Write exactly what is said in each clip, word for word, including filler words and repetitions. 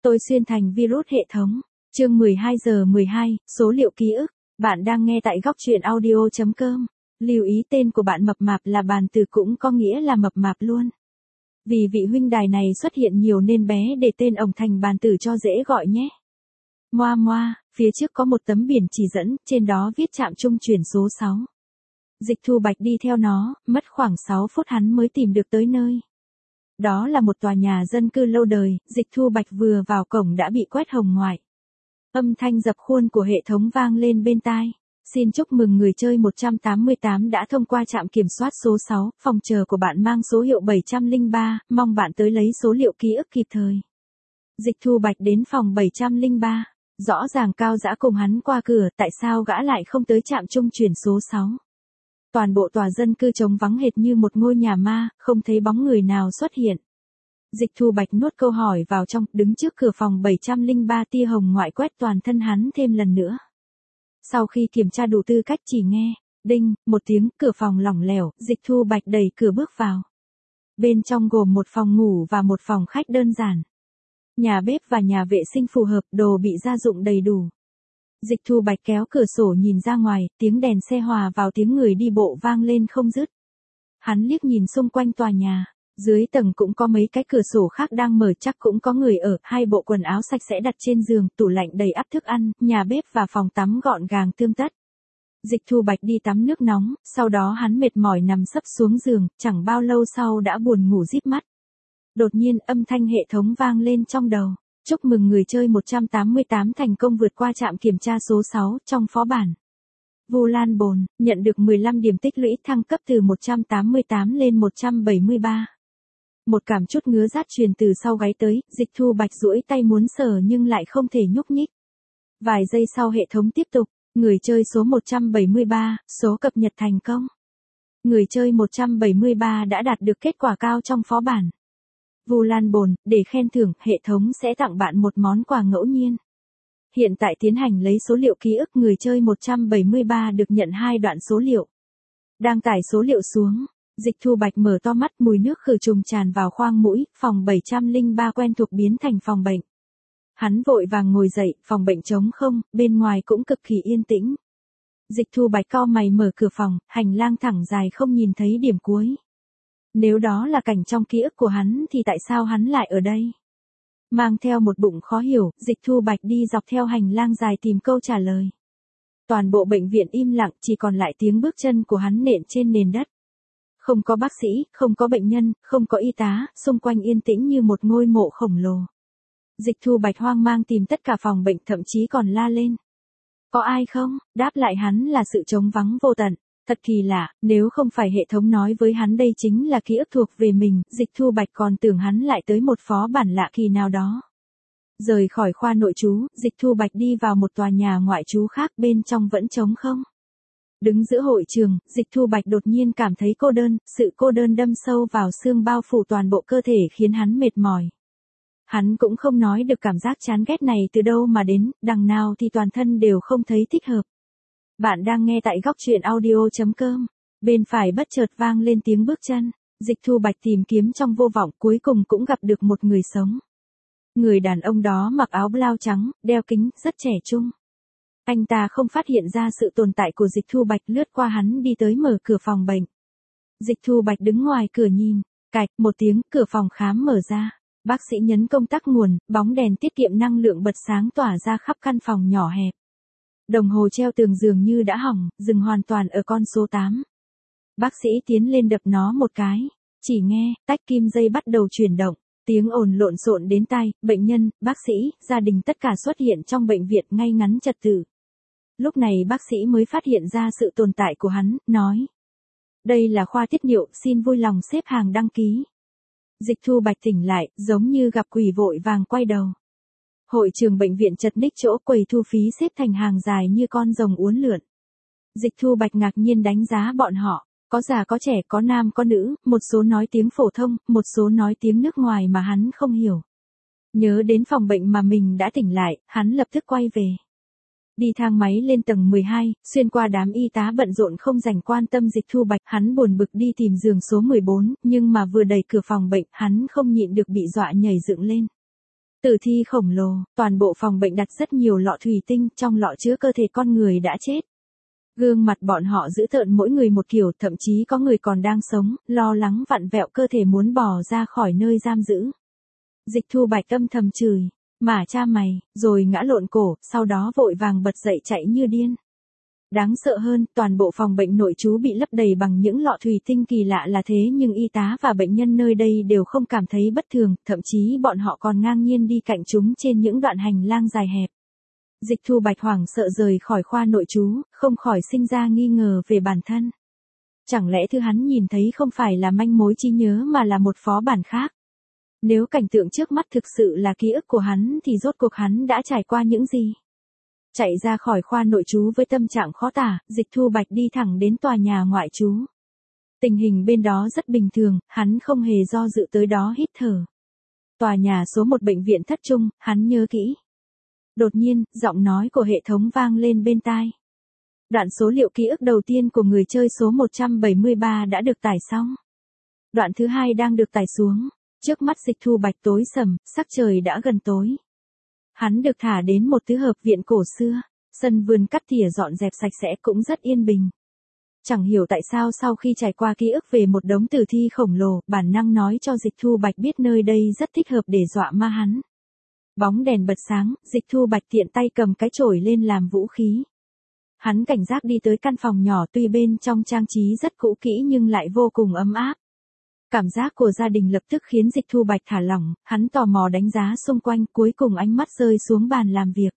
Tôi xuyên thành virus hệ thống. Chương mười hai giờ mười hai, số liệu ký ức. Bạn đang nghe tại góc truyện audio chấm com. Lưu ý tên của bạn mập mạp là bàn từ cũng có nghĩa là mập mạp luôn. Vì vị huynh đài này xuất hiện nhiều nên bé để tên ổng thành bàn tử cho dễ gọi nhé. Moa moa, phía trước có một tấm biển chỉ dẫn, trên đó viết trạm trung chuyển số sáu. Dịch Thu Bạch đi theo nó, mất khoảng sáu phút hắn mới tìm được tới nơi. Đó là một tòa nhà dân cư lâu đời, Dịch Thu Bạch vừa vào cổng đã bị quét hồng ngoại. Âm thanh dập khuôn của hệ thống vang lên bên tai. Xin chúc mừng người chơi một trăm tám mươi tám đã thông qua trạm kiểm soát số sáu, phòng chờ của bạn mang số hiệu bảy trăm lẻ ba, mong bạn tới lấy số liệu ký ức kịp thời. Dịch Thu Bạch đến phòng bảy trăm lẻ ba, rõ ràng Cao Dã cùng hắn qua cửa, tại sao gã lại không tới trạm trung chuyển số sáu? Toàn bộ tòa dân cư trống vắng hệt như một ngôi nhà ma, không thấy bóng người nào xuất hiện. Dịch Thu Bạch nuốt câu hỏi vào trong, đứng trước cửa phòng bảy trăm lẻ ba, tia hồng ngoại quét toàn thân hắn thêm lần nữa. Sau khi kiểm tra đủ tư cách chỉ nghe, đinh, một tiếng, cửa phòng lỏng lẻo, Dịch Thu Bạch đẩy cửa bước vào. Bên trong gồm một phòng ngủ và một phòng khách đơn giản. Nhà bếp và nhà vệ sinh phù hợp, đồ bị gia dụng đầy đủ. Dịch Thu Bạch kéo cửa sổ nhìn ra ngoài, tiếng đèn xe hòa vào tiếng người đi bộ vang lên không dứt. Hắn liếc nhìn xung quanh tòa nhà, dưới tầng cũng có mấy cái cửa sổ khác đang mở, chắc cũng có người ở, hai bộ quần áo sạch sẽ đặt trên giường, tủ lạnh đầy ắp thức ăn, nhà bếp và phòng tắm gọn gàng tươm tất. Dịch Thu Bạch đi tắm nước nóng, sau đó hắn mệt mỏi nằm sấp xuống giường, chẳng bao lâu sau đã buồn ngủ díp mắt. Đột nhiên âm thanh hệ thống vang lên trong đầu. Chúc mừng người chơi một trăm tám mươi tám thành công vượt qua trạm kiểm tra số sáu trong phó bản. Vu Lan Bồn, nhận được mười lăm điểm tích lũy, thăng cấp từ một trăm tám mươi tám lên một trăm bảy mươi ba. Một cảm chút ngứa rát truyền từ sau gáy tới, Dịch Thu Bạch duỗi tay muốn sờ nhưng lại không thể nhúc nhích. Vài giây sau hệ thống tiếp tục, người chơi số một trăm bảy mươi ba, số cập nhật thành công. Người chơi một trăm bảy mươi ba đã đạt được kết quả cao trong phó bản. Vu Lan Bồn, để khen thưởng, hệ thống sẽ tặng bạn một món quà ngẫu nhiên. Hiện tại tiến hành lấy số liệu ký ức, người chơi một trăm bảy mươi ba được nhận hai đoạn số liệu. Đang tải số liệu xuống, Dịch Thu Bạch mở to mắt, mùi nước khử trùng tràn vào khoang mũi, phòng bảy trăm lẻ ba quen thuộc biến thành phòng bệnh. Hắn vội vàng ngồi dậy, phòng bệnh trống không, bên ngoài cũng cực kỳ yên tĩnh. Dịch Thu Bạch cau mày mở cửa phòng, hành lang thẳng dài không nhìn thấy điểm cuối. Nếu đó là cảnh trong ký ức của hắn thì tại sao hắn lại ở đây? Mang theo một bụng khó hiểu, Dịch Thu Bạch đi dọc theo hành lang dài tìm câu trả lời. Toàn bộ bệnh viện im lặng, chỉ còn lại tiếng bước chân của hắn nện trên nền đất. Không có bác sĩ, không có bệnh nhân, không có y tá, xung quanh yên tĩnh như một ngôi mộ khổng lồ. Dịch Thu Bạch hoang mang tìm tất cả phòng bệnh, thậm chí còn la lên. Có ai không? Đáp lại hắn là sự trống vắng vô tận. Thật kỳ lạ, nếu không phải hệ thống nói với hắn đây chính là ký ức thuộc về mình, Dịch Thu Bạch còn tưởng hắn lại tới một phó bản lạ kỳ nào đó. Rời khỏi khoa nội trú, Dịch Thu Bạch đi vào một tòa nhà ngoại trú khác, bên trong vẫn trống không. Đứng giữa hội trường, Dịch Thu Bạch đột nhiên cảm thấy cô đơn, sự cô đơn đâm sâu vào xương bao phủ toàn bộ cơ thể khiến hắn mệt mỏi. Hắn cũng không nói được cảm giác chán ghét này từ đâu mà đến, đằng nào thì toàn thân đều không thấy thích hợp. Bạn đang nghe tại góc truyện audio chấm com. Bên phải bất chợt vang lên tiếng bước chân. Dịch Thu Bạch tìm kiếm trong vô vọng, cuối cùng cũng gặp được một người sống. Người đàn ông đó mặc áo blau trắng, đeo kính, rất trẻ trung. Anh ta không phát hiện ra sự tồn tại của Dịch Thu Bạch, lướt qua hắn đi tới mở cửa phòng bệnh. Dịch Thu Bạch đứng ngoài cửa nhìn, cạch, một tiếng, cửa phòng khám mở ra. Bác sĩ nhấn công tắc nguồn, bóng đèn tiết kiệm năng lượng bật sáng tỏa ra khắp căn phòng nhỏ hẹp. Đồng hồ treo tường dường như đã hỏng, dừng hoàn toàn ở con số tám. Bác sĩ tiến lên đập nó một cái, chỉ nghe, tách kim dây bắt đầu chuyển động, tiếng ồn lộn xộn đến tai, bệnh nhân, bác sĩ, gia đình tất cả xuất hiện trong bệnh viện ngay ngắn trật tự. Lúc này bác sĩ mới phát hiện ra sự tồn tại của hắn, nói. Đây là khoa tiết niệu, xin vui lòng xếp hàng đăng ký. Dịch Thu Bạch tỉnh lại, giống như gặp quỷ vội vàng quay đầu. Hội trường bệnh viện chật ních, chỗ quầy thu phí xếp thành hàng dài như con rồng uốn lượn. Dịch Thu Bạch ngạc nhiên đánh giá bọn họ, có già có trẻ, có nam có nữ, một số nói tiếng phổ thông, một số nói tiếng nước ngoài mà hắn không hiểu. Nhớ đến phòng bệnh mà mình đã tỉnh lại, hắn lập tức quay về. Đi thang máy lên tầng mười hai, xuyên qua đám y tá bận rộn không dành quan tâm Dịch Thu Bạch, hắn buồn bực đi tìm giường số mười bốn, nhưng mà vừa đẩy cửa phòng bệnh, hắn không nhịn được bị dọa nhảy dựng lên. Tử thi khổng lồ, toàn bộ phòng bệnh đặt rất nhiều lọ thủy tinh, trong lọ chứa cơ thể con người đã chết. Gương mặt bọn họ dữ tợn mỗi người một kiểu, thậm chí có người còn đang sống, lo lắng vặn vẹo cơ thể muốn bỏ ra khỏi nơi giam giữ. Dịch Thu Bạch âm thầm chửi, mà cha mày, rồi ngã lộn cổ, sau đó vội vàng bật dậy chạy như điên. Đáng sợ hơn, toàn bộ phòng bệnh nội trú bị lấp đầy bằng những lọ thủy tinh kỳ lạ là thế nhưng y tá và bệnh nhân nơi đây đều không cảm thấy bất thường, thậm chí bọn họ còn ngang nhiên đi cạnh chúng trên những đoạn hành lang dài hẹp. Dịch Thu Bạch hoảng sợ rời khỏi khoa nội trú, không khỏi sinh ra nghi ngờ về bản thân. Chẳng lẽ thứ hắn nhìn thấy không phải là manh mối trí nhớ mà là một phó bản khác? Nếu cảnh tượng trước mắt thực sự là ký ức của hắn thì rốt cuộc hắn đã trải qua những gì? Chạy ra khỏi khoa nội trú với tâm trạng khó tả, Dịch Thu Bạch đi thẳng đến tòa nhà ngoại trú. Tình hình bên đó rất bình thường, hắn không hề do dự tới đó hít thở. Tòa nhà số một bệnh viện Thất Trung, hắn nhớ kỹ. Đột nhiên, giọng nói của hệ thống vang lên bên tai. Đoạn số liệu ký ức đầu tiên của người chơi số một trăm bảy mươi ba đã được tải xong. Đoạn thứ hai đang được tải xuống. Trước mắt Dịch Thu Bạch tối sầm, sắc trời đã gần tối. Hắn được thả đến một tứ hợp viện cổ xưa, sân vườn cắt tỉa dọn dẹp sạch sẽ cũng rất yên bình. Chẳng hiểu tại sao sau khi trải qua ký ức về một đống tử thi khổng lồ, bản năng nói cho Dịch Thu Bạch biết nơi đây rất thích hợp để dọa ma hắn. Bóng đèn bật sáng, Dịch Thu Bạch tiện tay cầm cái chổi lên làm vũ khí. Hắn cảnh giác đi tới căn phòng nhỏ tuy bên trong trang trí rất cũ kỹ nhưng lại vô cùng ấm áp. Cảm giác của gia đình lập tức khiến Dịch Thu Bạch thả lỏng, hắn tò mò đánh giá xung quanh, cuối cùng ánh mắt rơi xuống bàn làm việc.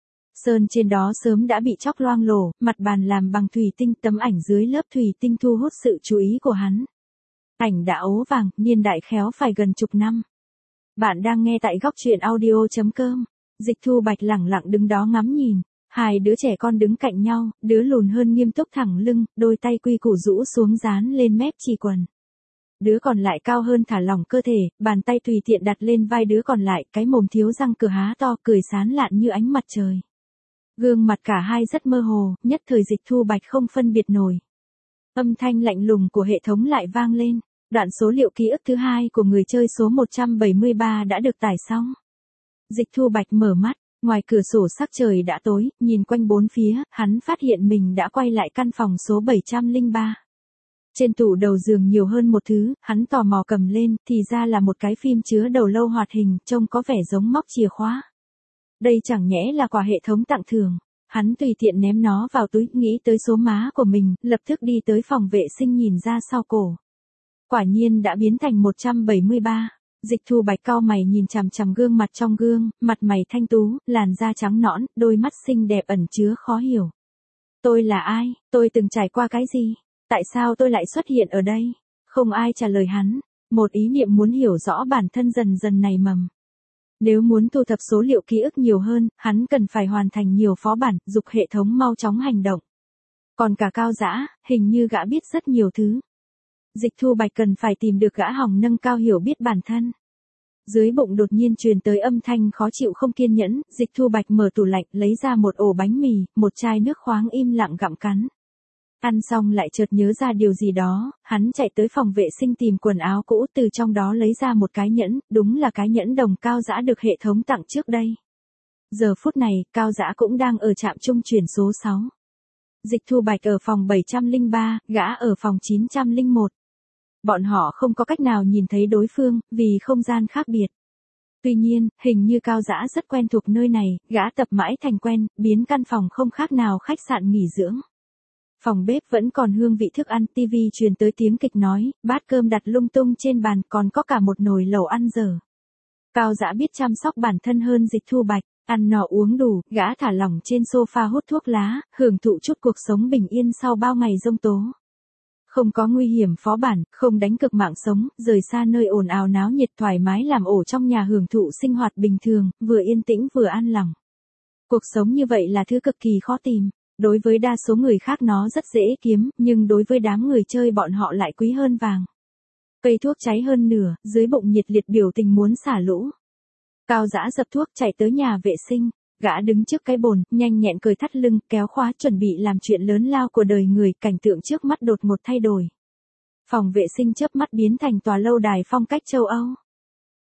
Sơn trên đó sớm đã bị chóc loang lổ, mặt bàn làm bằng thủy tinh, tấm ảnh dưới lớp thủy tinh thu hút sự chú ý của hắn. Ảnh đã ố vàng, niên đại khéo phải gần chục năm. Bạn đang nghe tại góc truyện audio chấm com. Dịch Thu Bạch lẳng lặng đứng đó ngắm nhìn. Hai đứa trẻ con đứng cạnh nhau, đứa lùn hơn nghiêm túc thẳng lưng, đôi tay quy củ rũ xuống dán lên mép chỉ quần. Đứa còn lại cao hơn thả lỏng cơ thể, bàn tay tùy tiện đặt lên vai đứa còn lại, cái mồm thiếu răng cửa há to, cười sán lạn như ánh mặt trời. Gương mặt cả hai rất mơ hồ, nhất thời Dịch Thu Bạch không phân biệt nổi. Âm thanh lạnh lùng của hệ thống lại vang lên. Đoạn số liệu ký ức thứ hai của người chơi số một trăm bảy mươi ba đã được tải xong. Dịch Thu Bạch mở mắt, ngoài cửa sổ sắc trời đã tối, nhìn quanh bốn phía, hắn phát hiện mình đã quay lại căn phòng số bảy trăm lẻ ba. Trên tủ đầu giường nhiều hơn một thứ, hắn tò mò cầm lên, thì ra là một cái phim chứa đầu lâu hoạt hình, trông có vẻ giống móc chìa khóa. Đây chẳng nhẽ là quà hệ thống tặng thưởng. Hắn tùy tiện ném nó vào túi, nghĩ tới số má của mình, lập tức đi tới phòng vệ sinh nhìn ra sau cổ. Quả nhiên đã biến thành một trăm bảy mươi ba. Dịch Thu Bạch cau mày nhìn chằm chằm gương mặt trong gương, mặt mày thanh tú, làn da trắng nõn, đôi mắt xinh đẹp ẩn chứa khó hiểu. Tôi là ai? Tôi từng trải qua cái gì? Tại sao tôi lại xuất hiện ở đây? Không ai trả lời hắn. Một ý niệm muốn hiểu rõ bản thân dần dần nảy mầm. Nếu muốn thu thập số liệu ký ức nhiều hơn, hắn cần phải hoàn thành nhiều phó bản, giục hệ thống mau chóng hành động. Còn cả Cao Dã, hình như gã biết rất nhiều thứ. Dịch Thu Bạch cần phải tìm được gã hỏng nâng cao hiểu biết bản thân. Dưới bụng đột nhiên truyền tới âm thanh khó chịu không kiên nhẫn, Dịch Thu Bạch mở tủ lạnh, lấy ra một ổ bánh mì, một chai nước khoáng im lặng gặm cắn. Ăn xong lại chợt nhớ ra điều gì đó, hắn chạy tới phòng vệ sinh tìm quần áo cũ, từ trong đó lấy ra một cái nhẫn, đúng là cái nhẫn đồng Cao Dã được hệ thống tặng trước đây. Giờ phút này, Cao Dã cũng đang ở trạm trung chuyển số sáu. Dịch Thu Bạch ở phòng bảy trăm lẻ ba, gã ở phòng chín trăm lẻ một. Bọn họ không có cách nào nhìn thấy đối phương, vì không gian khác biệt. Tuy nhiên, hình như Cao Dã rất quen thuộc nơi này, gã tập mãi thành quen, biến căn phòng không khác nào khách sạn nghỉ dưỡng. Phòng bếp vẫn còn hương vị thức ăn, tivi truyền tới tiếng kịch nói, bát cơm đặt lung tung trên bàn, còn có cả một nồi lẩu ăn dở. Cao Dã biết chăm sóc bản thân hơn Dịch Thu Bạch, ăn no uống đủ, gã thả lỏng trên sofa hút thuốc lá, hưởng thụ chút cuộc sống bình yên sau bao ngày giông tố. Không có nguy hiểm phó bản, không đánh cực mạng sống, rời xa nơi ồn ào náo nhiệt, thoải mái làm ổ trong nhà hưởng thụ sinh hoạt bình thường, vừa yên tĩnh vừa an lòng. Cuộc sống như vậy là thứ cực kỳ khó tìm. Đối với đa số người khác nó rất dễ kiếm, nhưng đối với đám người chơi bọn họ lại quý hơn vàng. Cây thuốc cháy hơn nửa, dưới bụng nhiệt liệt biểu tình muốn xả lũ. Cao Dã dập thuốc chạy tới nhà vệ sinh, gã đứng trước cái bồn, nhanh nhẹn cởi thắt lưng, kéo khóa chuẩn bị làm chuyện lớn lao của đời người, cảnh tượng trước mắt đột ngột thay đổi. Phòng vệ sinh chớp mắt biến thành tòa lâu đài phong cách châu Âu.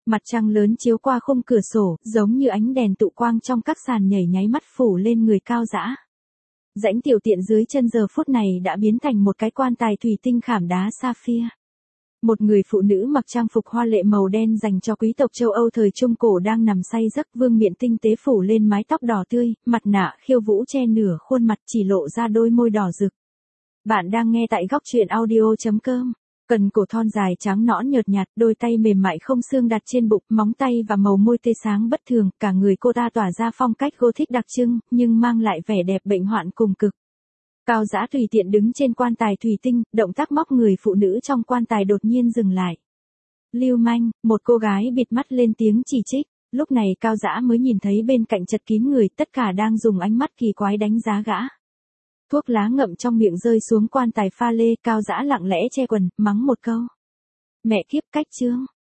Mặt trăng lớn chiếu qua khung cửa sổ, giống như ánh đèn tụ quang trong các sàn nhảy nháy mắt phủ lên người Cao Dã. Rãnh tiểu tiện dưới chân giờ phút này đã biến thành một cái quan tài thủy tinh khảm đá sapphire. Một người phụ nữ mặc trang phục hoa lệ màu đen dành cho quý tộc châu Âu thời Trung Cổ đang nằm say giấc, vương miện tinh tế phủ lên mái tóc đỏ tươi, mặt nạ khiêu vũ che nửa khuôn mặt, chỉ lộ ra đôi môi đỏ rực. Bạn đang nghe tại góc truyện audio chấm com. Cần cổ thon dài trắng nõn nhợt nhạt, đôi tay mềm mại không xương đặt trên bụng, móng tay và màu môi tê sáng bất thường, cả người cô ta tỏa ra phong cách Gothic đặc trưng, nhưng mang lại vẻ đẹp bệnh hoạn cùng cực. Cao Dã tùy tiện đứng trên quan tài thủy tinh, động tác móc người phụ nữ trong quan tài đột nhiên dừng lại. Lưu manh, một cô gái bịt mắt lên tiếng chỉ trích, lúc này Cao Dã mới nhìn thấy bên cạnh chật kín người, tất cả đang dùng ánh mắt kỳ quái đánh giá gã. Thuốc lá ngậm trong miệng rơi xuống quan tài pha lê, Cao Dã lặng lẽ che quần, mắng một câu. Mẹ kiếp, cách chương.